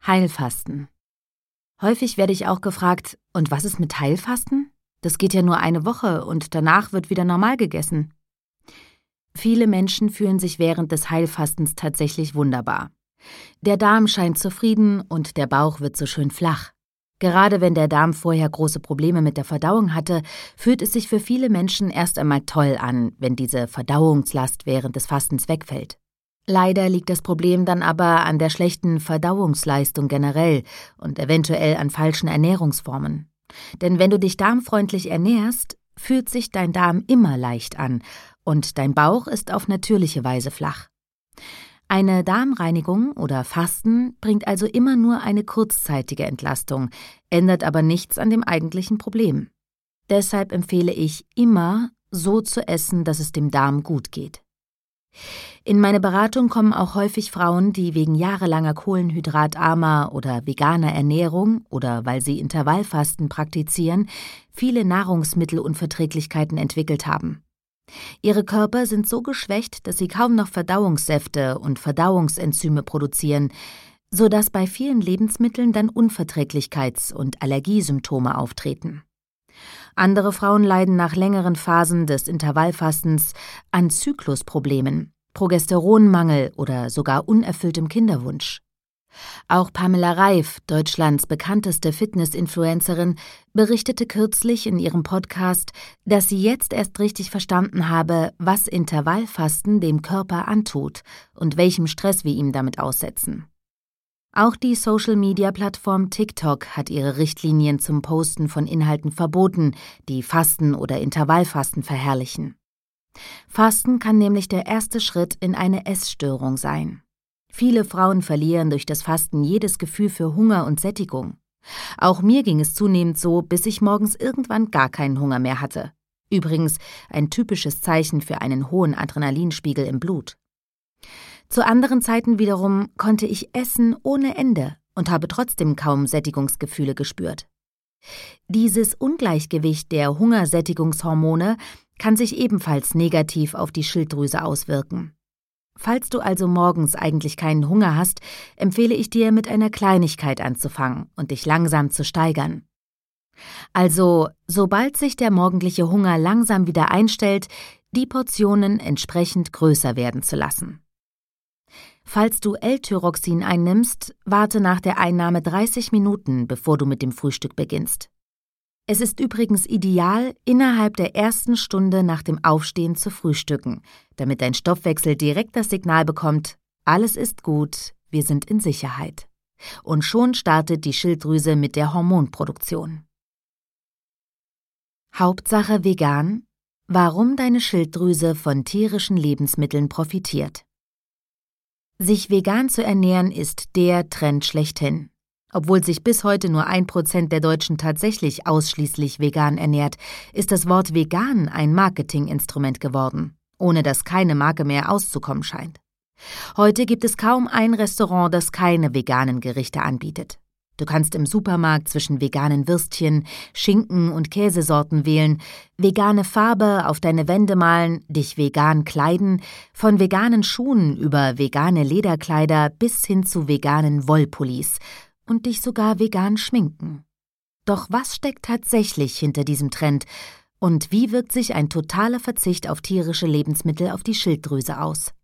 Heilfasten. Häufig werde ich auch gefragt, und was ist mit Heilfasten? Das geht ja nur eine Woche und danach wird wieder normal gegessen. Viele Menschen fühlen sich während des Heilfastens tatsächlich wunderbar. Der Darm scheint zufrieden und der Bauch wird so schön flach. Gerade wenn der Darm vorher große Probleme mit der Verdauung hatte, fühlt es sich für viele Menschen erst einmal toll an, wenn diese Verdauungslast während des Fastens wegfällt. Leider liegt das Problem dann aber an der schlechten Verdauungsleistung generell und eventuell an falschen Ernährungsformen. Denn wenn du dich darmfreundlich ernährst, fühlt sich dein Darm immer leicht an und dein Bauch ist auf natürliche Weise flach. Eine Darmreinigung oder Fasten bringt also immer nur eine kurzzeitige Entlastung, ändert aber nichts an dem eigentlichen Problem. Deshalb empfehle ich immer, so zu essen, dass es dem Darm gut geht. In meine Beratung kommen auch häufig Frauen, die wegen jahrelanger kohlenhydratarmer oder veganer Ernährung oder weil sie Intervallfasten praktizieren, viele Nahrungsmittelunverträglichkeiten entwickelt haben. Ihre Körper sind so geschwächt, dass sie kaum noch Verdauungssäfte und Verdauungsenzyme produzieren, sodass bei vielen Lebensmitteln dann Unverträglichkeits- und Allergiesymptome auftreten. Andere Frauen leiden nach längeren Phasen des Intervallfastens an Zyklusproblemen, Progesteronmangel oder sogar unerfülltem Kinderwunsch. Auch Pamela Reif, Deutschlands bekannteste Fitness-Influencerin, berichtete kürzlich in ihrem Podcast, dass sie jetzt erst richtig verstanden habe, was Intervallfasten dem Körper antut und welchem Stress wir ihm damit aussetzen. Auch die Social-Media-Plattform TikTok hat ihre Richtlinien zum Posten von Inhalten verboten, die Fasten oder Intervallfasten verherrlichen. Fasten kann nämlich der erste Schritt in eine Essstörung sein. Viele Frauen verlieren durch das Fasten jedes Gefühl für Hunger und Sättigung. Auch mir ging es zunehmend so, bis ich morgens irgendwann gar keinen Hunger mehr hatte. Übrigens ein typisches Zeichen für einen hohen Adrenalinspiegel im Blut. Zu anderen Zeiten wiederum konnte ich essen ohne Ende und habe trotzdem kaum Sättigungsgefühle gespürt. Dieses Ungleichgewicht der Hungersättigungshormone kann sich ebenfalls negativ auf die Schilddrüse auswirken. Falls du also morgens eigentlich keinen Hunger hast, empfehle ich dir, mit einer Kleinigkeit anzufangen und dich langsam zu steigern. Also, sobald sich der morgendliche Hunger langsam wieder einstellt, die Portionen entsprechend größer werden zu lassen. Falls du L-Tyroxin einnimmst, warte nach der Einnahme 30 Minuten, bevor du mit dem Frühstück beginnst. Es ist übrigens ideal, innerhalb der ersten Stunde nach dem Aufstehen zu frühstücken, damit dein Stoffwechsel direkt das Signal bekommt, alles ist gut, wir sind in Sicherheit. Und schon startet die Schilddrüse mit der Hormonproduktion. Hauptsache vegan: Warum deine Schilddrüse von tierischen Lebensmitteln profitiert. Sich vegan zu ernähren ist der Trend schlechthin. Obwohl sich bis heute nur 1% der Deutschen tatsächlich ausschließlich vegan ernährt, ist das Wort vegan ein Marketinginstrument geworden, ohne dass keine Marke mehr auszukommen scheint. Heute gibt es kaum ein Restaurant, das keine veganen Gerichte anbietet. Du kannst im Supermarkt zwischen veganen Würstchen, Schinken und Käsesorten wählen, vegane Farbe auf deine Wände malen, dich vegan kleiden, von veganen Schuhen über vegane Lederkleider bis hin zu veganen Wollpullis und dich sogar vegan schminken. Doch was steckt tatsächlich hinter diesem Trend und wie wirkt sich ein totaler Verzicht auf tierische Lebensmittel auf die Schilddrüse aus?